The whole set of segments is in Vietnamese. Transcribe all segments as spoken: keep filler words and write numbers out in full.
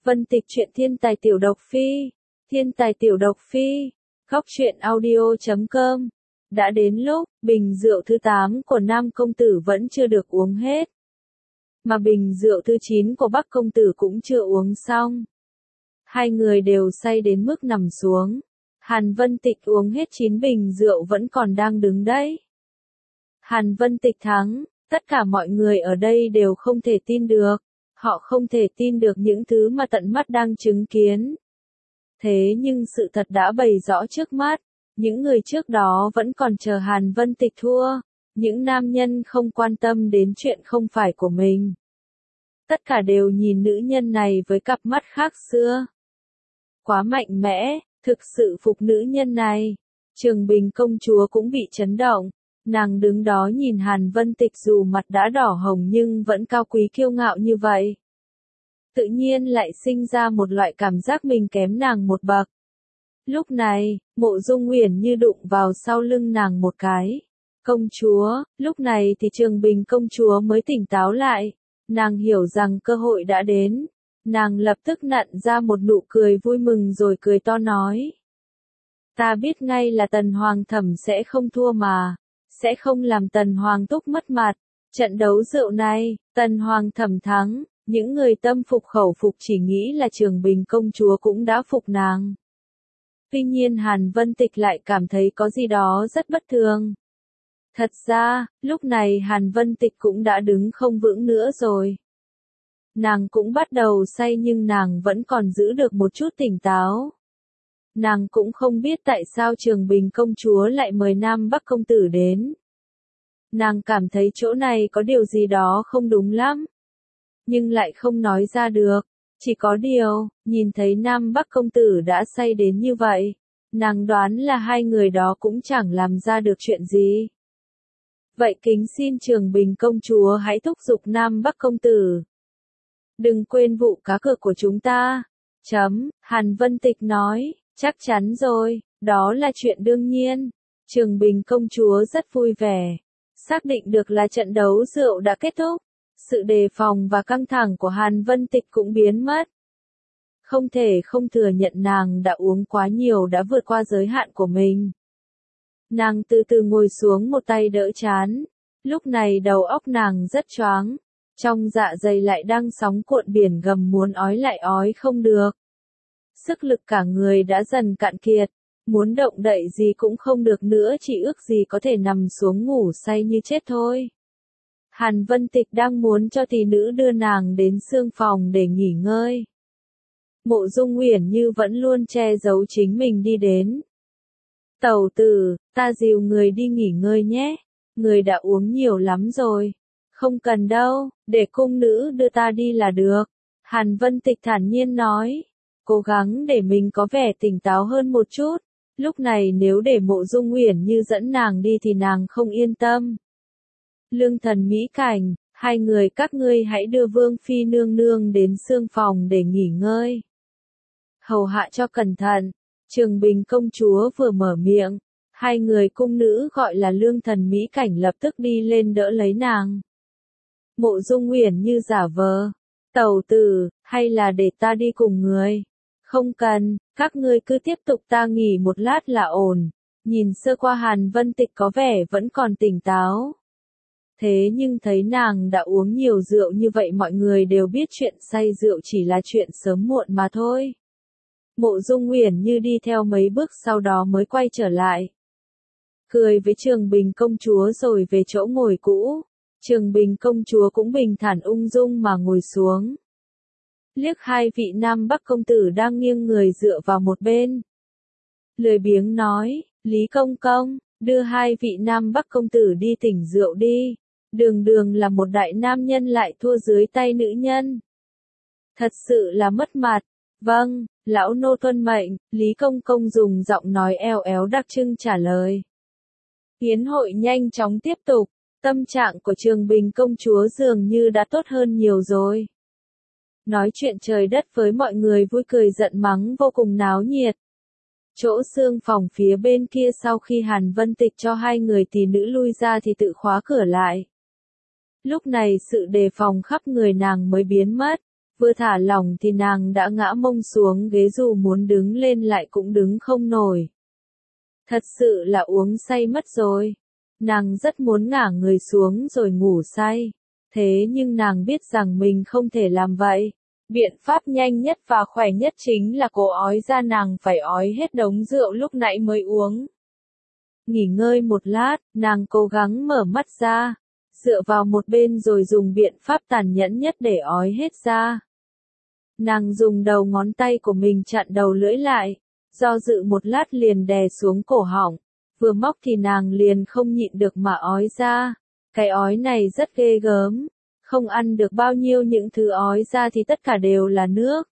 Vân Tịch truyện thiên tài tiểu độc phi, thiên tài tiểu độc phi, góc truyện audio chấm com. Đã đến lúc, bình rượu thứ tám của Nam công tử vẫn chưa được uống hết. Mà bình rượu thứ chín của Bắc công tử cũng chưa uống xong. Hai người đều say đến mức nằm xuống. Hàn Vân Tịch uống hết chín bình rượu vẫn còn đang đứng đấy. Hàn Vân Tịch thắng, tất cả mọi người ở đây đều không thể tin được. Họ không thể tin được những thứ mà tận mắt đang chứng kiến. Thế nhưng sự thật đã bày rõ trước mắt. Những người trước đó vẫn còn chờ Hàn Vân Tịch thua. Những nam nhân không quan tâm đến chuyện không phải của mình. Tất cả đều nhìn nữ nhân này với cặp mắt khác xưa. Quá mạnh mẽ, thực sự phục nữ nhân này. Trường Bình công chúa cũng bị chấn động. Nàng đứng đó nhìn Hàn Vân Tịch dù mặt đã đỏ hồng nhưng vẫn cao quý kiêu ngạo như vậy. Tự nhiên lại sinh ra một loại cảm giác mình kém nàng một bậc. Lúc này, Mộ Dung Uyển Như đụng vào sau lưng nàng một cái. Công chúa, lúc này thì Trường Bình công chúa mới tỉnh táo lại. Nàng hiểu rằng cơ hội đã đến. Nàng lập tức nặn ra một nụ cười vui mừng rồi cười to nói. Ta biết ngay là Tần Hoàng Thẩm sẽ không thua mà. Sẽ không làm Tần Hoàng Túc mất mặt. Trận đấu rượu này, Tần Hoàng Thẩm thắng. Những người tâm phục khẩu phục chỉ nghĩ là Trường Bình công chúa cũng đã phục nàng. Tuy nhiên Hàn Vân Tịch lại cảm thấy có gì đó rất bất thường. Thật ra, lúc này Hàn Vân Tịch cũng đã đứng không vững nữa rồi. Nàng cũng bắt đầu say nhưng nàng vẫn còn giữ được một chút tỉnh táo. Nàng cũng không biết tại sao Trường Bình công chúa lại mời Nam Bắc công tử đến. Nàng cảm thấy chỗ này có điều gì đó không đúng lắm. Nhưng lại không nói ra được. Chỉ có điều, nhìn thấy Nam Bắc công tử đã say đến như vậy. Nàng đoán là hai người đó cũng chẳng làm ra được chuyện gì. Vậy kính xin Trường Bình công chúa hãy thúc giục Nam Bắc công tử. Đừng quên vụ cá cược của chúng ta. Chấm, Hàn Vân Tịch nói, chắc chắn rồi, đó là chuyện đương nhiên. Trường Bình công chúa rất vui vẻ. Xác định được là trận đấu rượu đã kết thúc. Sự đề phòng và căng thẳng của Hàn Vân Tịch cũng biến mất. Không thể không thừa nhận nàng đã uống quá nhiều đã vượt qua giới hạn của mình. Nàng từ từ ngồi xuống một tay đỡ chán. Lúc này đầu óc nàng rất choáng. Trong dạ dày lại đang sóng cuộn biển gầm muốn ói lại ói không được. Sức lực cả người đã dần cạn kiệt. Muốn động đậy gì cũng không được nữa chỉ ước gì có thể nằm xuống ngủ say như chết thôi. Hàn Vân Tịch đang muốn cho tỷ nữ đưa nàng đến xương phòng để nghỉ ngơi. Mộ Dung Uyển Như vẫn luôn che giấu chính mình đi đến. Tẩu tử, ta dìu người đi nghỉ ngơi nhé. Người đã uống nhiều lắm rồi. Không cần đâu, để cung nữ đưa ta đi là được. Hàn Vân Tịch thản nhiên nói. Cố gắng để mình có vẻ tỉnh táo hơn một chút. Lúc này nếu để Mộ Dung Uyển Như dẫn nàng đi thì nàng không yên tâm. Lương Thần Mỹ Cảnh, hai người các ngươi hãy đưa Vương Phi nương nương đến xương phòng để nghỉ ngơi. Hầu hạ cho cẩn thận. Trường Bình công chúa vừa mở miệng. Hai người cung nữ gọi là Lương Thần Mỹ Cảnh lập tức đi lên đỡ lấy nàng. Mộ Dung Uyển Như giả vờ. Tẩu tử, hay là để ta đi cùng người? Không cần, các ngươi cứ tiếp tục ta nghỉ một lát là ổn. Nhìn sơ qua Hàn Vân Tịch có vẻ vẫn còn tỉnh táo. Thế nhưng thấy nàng đã uống nhiều rượu như vậy mọi người đều biết chuyện say rượu chỉ là chuyện sớm muộn mà thôi. Mộ Dung Uyển Như đi theo mấy bước sau đó mới quay trở lại. Cười với Trường Bình công chúa rồi về chỗ ngồi cũ. Trường Bình công chúa cũng bình thản ung dung mà ngồi xuống. Liếc hai vị Nam Bắc công tử đang nghiêng người dựa vào một bên. Lười biếng nói, Lý công công, đưa hai vị Nam Bắc công tử đi tỉnh rượu đi. Đường đường là một đại nam nhân lại thua dưới tay nữ nhân. Thật sự là mất mặt. Vâng, lão nô tuân mệnh, Lý công công dùng giọng nói eo éo đặc trưng trả lời. Yến hội nhanh chóng tiếp tục, tâm trạng của Trường Bình công chúa dường như đã tốt hơn nhiều rồi. Nói chuyện trời đất với mọi người vui cười giận mắng vô cùng náo nhiệt. Chỗ xương phòng phía bên kia sau khi Hàn Vân Tịch cho hai người tỷ nữ lui ra thì tự khóa cửa lại. Lúc này sự đề phòng khắp người nàng mới biến mất. Vừa thả lỏng thì nàng đã ngã mông xuống ghế, dù muốn đứng lên lại cũng đứng không nổi. Thật sự là uống say mất rồi. Nàng rất muốn ngả người xuống rồi ngủ say. Thế nhưng nàng biết rằng mình không thể làm vậy. Biện pháp nhanh nhất và khỏe nhất chính là cố ói ra, nàng phải ói hết đống rượu lúc nãy mới uống. Nghỉ ngơi một lát, nàng cố gắng mở mắt ra, dựa vào một bên rồi dùng biện pháp tàn nhẫn nhất để ói hết ra. Nàng dùng đầu ngón tay của mình chặn đầu lưỡi lại, do dự một lát liền đè xuống cổ họng, vừa móc thì nàng liền không nhịn được mà ói ra. Cái ói này rất ghê gớm, không ăn được bao nhiêu những thứ ói ra thì tất cả đều là nước.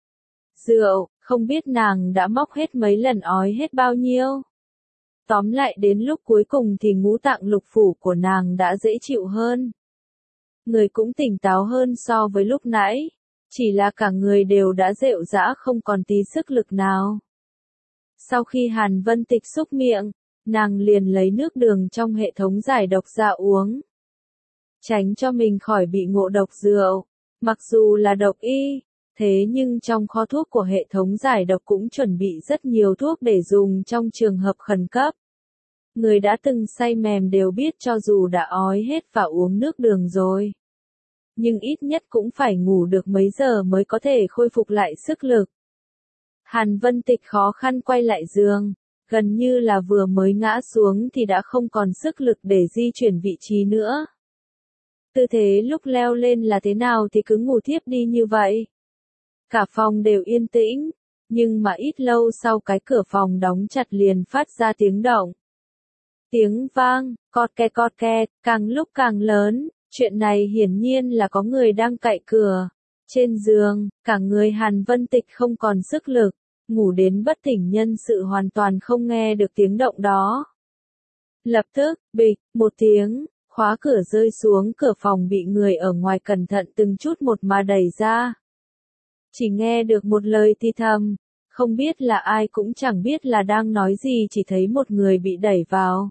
Rượu, không biết nàng đã móc hết mấy lần ói hết bao nhiêu. Tóm lại đến lúc cuối cùng thì ngũ tạng lục phủ của nàng đã dễ chịu hơn. Người cũng tỉnh táo hơn so với lúc nãy, chỉ là cả người đều đã rệu rã không còn tí sức lực nào. Sau khi Hàn Vân Tịch xúc miệng, nàng liền lấy nước đường trong hệ thống giải độc ra uống. Tránh cho mình khỏi bị ngộ độc rượu. Mặc dù là độc y, thế nhưng trong kho thuốc của hệ thống giải độc cũng chuẩn bị rất nhiều thuốc để dùng trong trường hợp khẩn cấp. Người đã từng say mềm đều biết cho dù đã ói hết và uống nước đường rồi, nhưng ít nhất cũng phải ngủ được mấy giờ mới có thể khôi phục lại sức lực. Hàn Vân Tịch khó khăn quay lại giường, gần như là vừa mới ngã xuống thì đã không còn sức lực để di chuyển vị trí nữa. Tư thế lúc leo lên là thế nào thì cứ ngủ thiếp đi như vậy. Cả phòng đều yên tĩnh, nhưng mà ít lâu sau cái cửa phòng đóng chặt liền phát ra tiếng động. Tiếng vang, cọt kẹt cọt kẹt, càng lúc càng lớn, chuyện này hiển nhiên là có người đang cạy cửa. Trên giường, cả người Hàn Vân Tịch không còn sức lực, ngủ đến bất tỉnh nhân sự hoàn toàn không nghe được tiếng động đó. Lập tức, bịch, một tiếng, khóa cửa rơi xuống, cửa phòng bị người ở ngoài cẩn thận từng chút một mà đẩy ra. Chỉ nghe được một lời thì thầm, không biết là ai cũng chẳng biết là đang nói gì, chỉ thấy một người bị đẩy vào.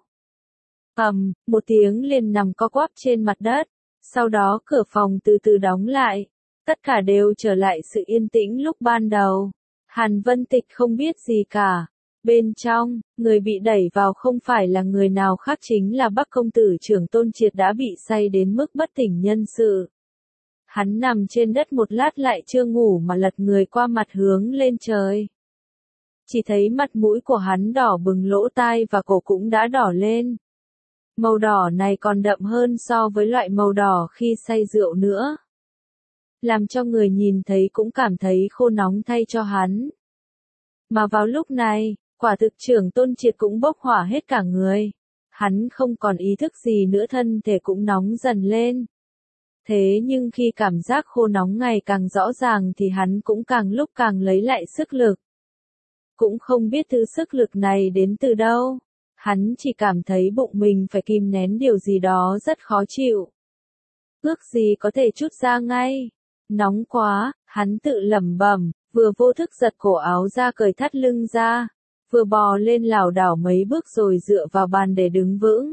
Ầm, một tiếng liền nằm co quắp trên mặt đất, sau đó cửa phòng từ từ đóng lại, tất cả đều trở lại sự yên tĩnh lúc ban đầu. Hàn Vân Tịch không biết gì cả. Bên trong, người bị đẩy vào không phải là người nào khác chính là Bắc công tử Trưởng Tôn Triệt đã bị say đến mức bất tỉnh nhân sự. Hắn nằm trên đất một lát lại chưa ngủ mà lật người qua mặt hướng lên trời. Chỉ thấy mặt mũi của hắn đỏ bừng, lỗ tai và cổ cũng đã đỏ lên. Màu đỏ này còn đậm hơn so với loại màu đỏ khi say rượu nữa. Làm cho người nhìn thấy cũng cảm thấy khô nóng thay cho hắn. Mà vào lúc này, quả thực Trưởng Tôn Triệt cũng bốc hỏa hết cả người. Hắn không còn ý thức gì nữa, thân thể cũng nóng dần lên. Thế nhưng khi cảm giác khô nóng ngày càng rõ ràng thì hắn cũng càng lúc càng lấy lại sức lực. Cũng không biết thứ sức lực này đến từ đâu. Hắn chỉ cảm thấy bụng mình phải kìm nén điều gì đó rất khó chịu. Ước gì có thể trút ra ngay. Nóng quá, hắn tự lẩm bẩm, vừa vô thức giật cổ áo ra cởi thắt lưng ra, vừa bò lên lảo đảo mấy bước rồi dựa vào bàn để đứng vững.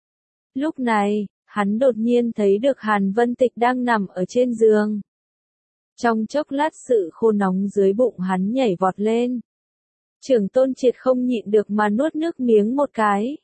Lúc này, hắn đột nhiên thấy được Hàn Vân Tịch đang nằm ở trên giường. Trong chốc lát sự khô nóng dưới bụng hắn nhảy vọt lên. Trưởng Tôn Triệt không nhịn được mà nuốt nước miếng một cái.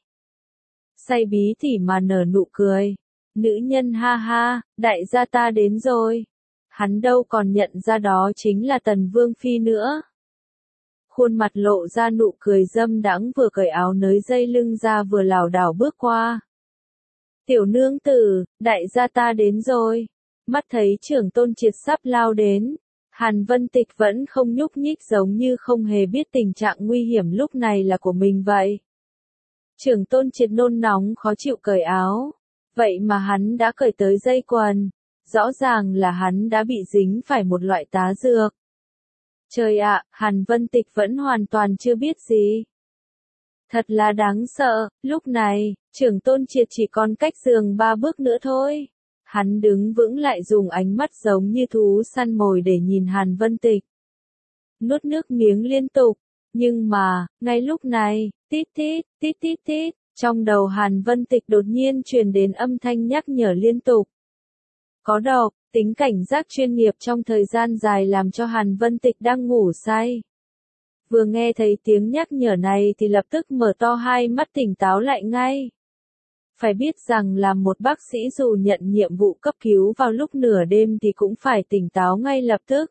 Say bí tỉ mà nở nụ cười. Nữ nhân ha ha, đại gia ta đến rồi. Hắn đâu còn nhận ra đó chính là Tần Vương Phi nữa. Khuôn mặt lộ ra nụ cười dâm đãng, vừa cởi áo nới dây lưng ra vừa lảo đảo bước qua. Tiểu nương tử, đại gia ta đến rồi. Mắt thấy Trưởng Tôn Triệt sắp lao đến, Hàn Vân Tịch vẫn không nhúc nhích, giống như không hề biết tình trạng nguy hiểm lúc này là của mình vậy. Trưởng Tôn Triệt nôn nóng khó chịu cởi áo, vậy mà hắn đã cởi tới dây quần, rõ ràng là hắn đã bị dính phải một loại tá dược. Trời ạ, Hàn Vân Tịch vẫn hoàn toàn chưa biết gì. Thật là đáng sợ, lúc này, Trưởng Tôn Triệt chỉ còn cách giường ba bước nữa thôi. Hắn đứng vững lại, dùng ánh mắt giống như thú săn mồi để nhìn Hàn Vân Tịch. Nuốt nước miếng liên tục, nhưng mà, ngay lúc này, tít tít, tít tít tít, trong đầu Hàn Vân Tịch đột nhiên truyền đến âm thanh nhắc nhở liên tục. có độc, tính cảnh giác chuyên nghiệp trong thời gian dài làm cho Hàn Vân Tịch đang ngủ say. Vừa nghe thấy tiếng nhắc nhở này thì lập tức mở to hai mắt tỉnh táo lại ngay. Phải biết rằng làm một bác sĩ dù nhận nhiệm vụ cấp cứu vào lúc nửa đêm thì cũng phải tỉnh táo ngay lập tức.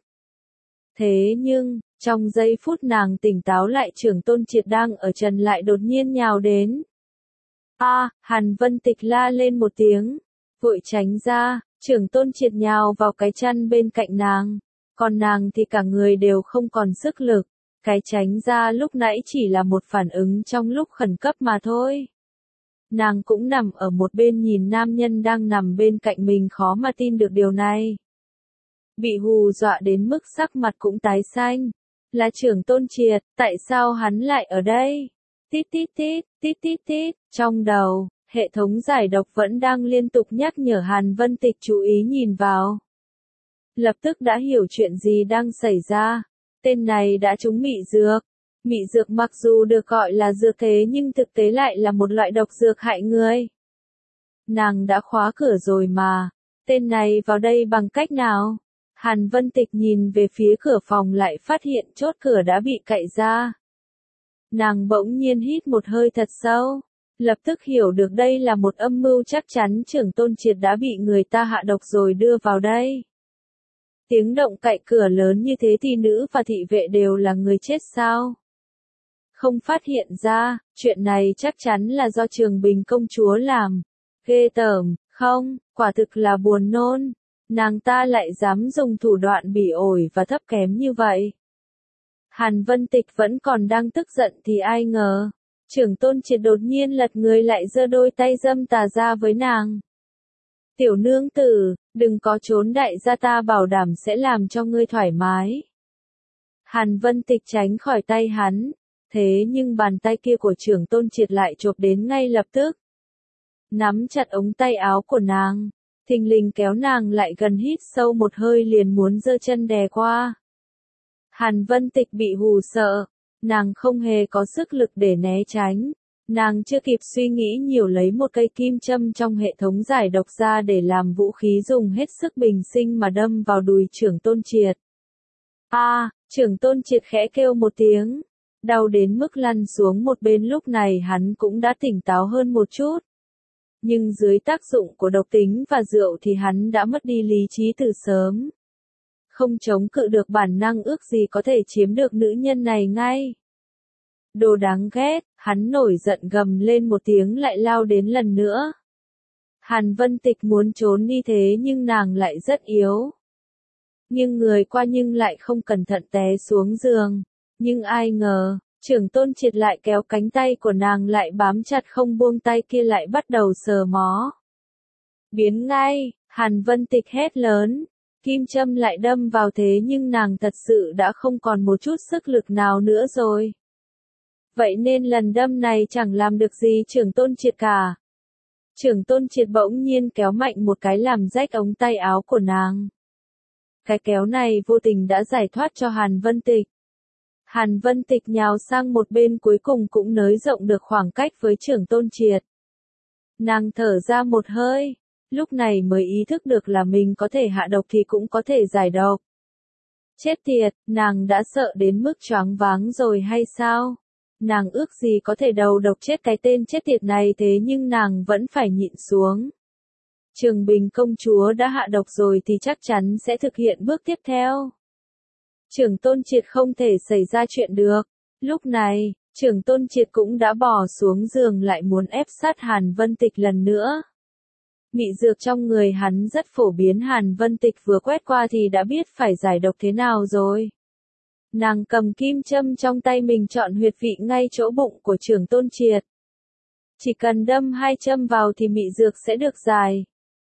Thế nhưng, trong giây phút nàng tỉnh táo lại Trưởng Tôn Triệt đang ở trần lại đột nhiên nhào đến. A, à, Hàn Vân Tịch la lên một tiếng, vội tránh ra, Trưởng Tôn Triệt nhào vào cái chăn bên cạnh nàng, còn nàng thì cả người đều không còn sức lực, cái tránh ra lúc nãy chỉ là một phản ứng trong lúc khẩn cấp mà thôi. Nàng cũng nằm ở một bên nhìn nam nhân đang nằm bên cạnh mình khó mà tin được điều này. Bị hù dọa đến mức sắc mặt cũng tái xanh. Là Trưởng Tôn Triệt, tại sao hắn lại ở đây? Tít tít tít, tít tít tít, trong đầu, hệ thống giải độc vẫn đang liên tục nhắc nhở Hàn Vân Tịch chú ý nhìn vào. Lập tức đã hiểu chuyện gì đang xảy ra. Tên này đã trúng mị dược. Mị dược mặc dù được gọi là dược thế nhưng thực tế lại là một loại độc dược hại người. Nàng đã khóa cửa rồi mà. Tên này vào đây bằng cách nào? Hàn Vân Tịch nhìn về phía cửa phòng lại phát hiện chốt cửa đã bị cạy ra. Nàng bỗng nhiên hít một hơi thật sâu, lập tức hiểu được đây là một âm mưu chắc chắn Trưởng Tôn Triệt đã bị người ta hạ độc rồi đưa vào đây. Tiếng động cạy cửa lớn như thế thì nữ và thị vệ đều là người chết sao? Không phát hiện ra, chuyện này chắc chắn là do Trường Bình công chúa làm. Ghê tởm, không, quả thực là buồn nôn. Nàng ta lại dám dùng thủ đoạn bỉ ổi và thấp kém như vậy. Hàn Vân Tịch vẫn còn đang tức giận thì ai ngờ, Trưởng Tôn Triệt đột nhiên lật người lại giơ đôi tay dâm tà ra với nàng. Tiểu nương tử, đừng có trốn, đại gia ta bảo đảm sẽ làm cho ngươi thoải mái. Hàn Vân Tịch tránh khỏi tay hắn, thế nhưng bàn tay kia của Trưởng Tôn Triệt lại chộp đến ngay lập tức. Nắm chặt ống tay áo của nàng, thình lình kéo nàng lại gần, hít sâu một hơi liền muốn giơ chân đè qua. Hàn Vân Tịch bị hù sợ, nàng không hề có sức lực để né tránh. Nàng chưa kịp suy nghĩ nhiều lấy một cây kim châm trong hệ thống giải độc ra để làm vũ khí dùng hết sức bình sinh mà đâm vào đùi Trưởng Tôn Triệt. A, à, Trưởng Tôn Triệt khẽ kêu một tiếng, đau đến mức lăn xuống một bên. Lúc này hắn cũng đã tỉnh táo hơn một chút. Nhưng dưới tác dụng của độc tính và rượu thì hắn đã mất đi lý trí từ sớm. Không chống cự được bản năng ước gì có thể chiếm được nữ nhân này ngay. Đồ đáng ghét, hắn nổi giận gầm lên một tiếng lại lao đến lần nữa. Hàn Vân Tịch muốn trốn đi thế nhưng nàng lại rất yếu. Nhưng người qua nhưng lại không cẩn thận té xuống giường. Nhưng ai ngờ, Trưởng Tôn Triệt lại kéo cánh tay của nàng lại bám chặt không buông tay kia, lại bắt đầu sờ mó. Biến ngay, Hàn Vân Tịch hét lớn. Kim châm lại đâm vào thế nhưng nàng thật sự đã không còn một chút sức lực nào nữa rồi. Vậy nên lần đâm này chẳng làm được gì Trưởng Tôn Triệt cả. Trưởng Tôn Triệt bỗng nhiên kéo mạnh một cái làm rách ống tay áo của nàng. Cái kéo này vô tình đã giải thoát cho Hàn Vân Tịch. Hàn Vân Tịch nhào sang một bên, cuối cùng cũng nới rộng được khoảng cách với Trưởng Tôn Triệt. Nàng thở ra một hơi, lúc này mới ý thức được là mình có thể hạ độc thì cũng có thể giải độc. Chết tiệt, nàng đã sợ đến mức choáng váng rồi hay sao? Nàng ước gì có thể đầu độc chết cái tên chết tiệt này, thế nhưng nàng vẫn phải nhịn xuống. Trường Bình công chúa đã hạ độc rồi thì chắc chắn sẽ thực hiện bước tiếp theo. Trưởng Tôn Triệt không thể xảy ra chuyện được. Lúc này, Trưởng Tôn Triệt cũng đã bò xuống giường lại muốn ép sát Hàn Vân Tịch lần nữa. Mị dược trong người hắn rất phổ biến, Hàn Vân Tịch vừa quét qua thì đã biết phải giải độc thế nào rồi. Nàng cầm kim châm trong tay mình, chọn huyệt vị ngay chỗ bụng của Trưởng Tôn Triệt. Chỉ cần đâm hai châm vào thì mị dược sẽ được giải.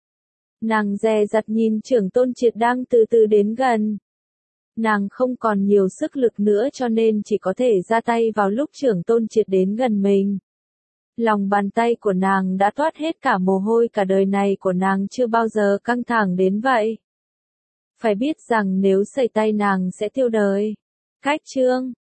Nàng dè dặt nhìn Trưởng Tôn Triệt đang từ từ đến gần. Nàng không còn nhiều sức lực nữa cho nên chỉ có thể ra tay vào lúc Trưởng Tôn Triệt đến gần mình. Lòng bàn tay của nàng đã toát hết cả mồ hôi, cả đời này của nàng chưa bao giờ căng thẳng đến vậy. Phải biết rằng nếu sẩy tay nàng sẽ tiêu đời. Cách chương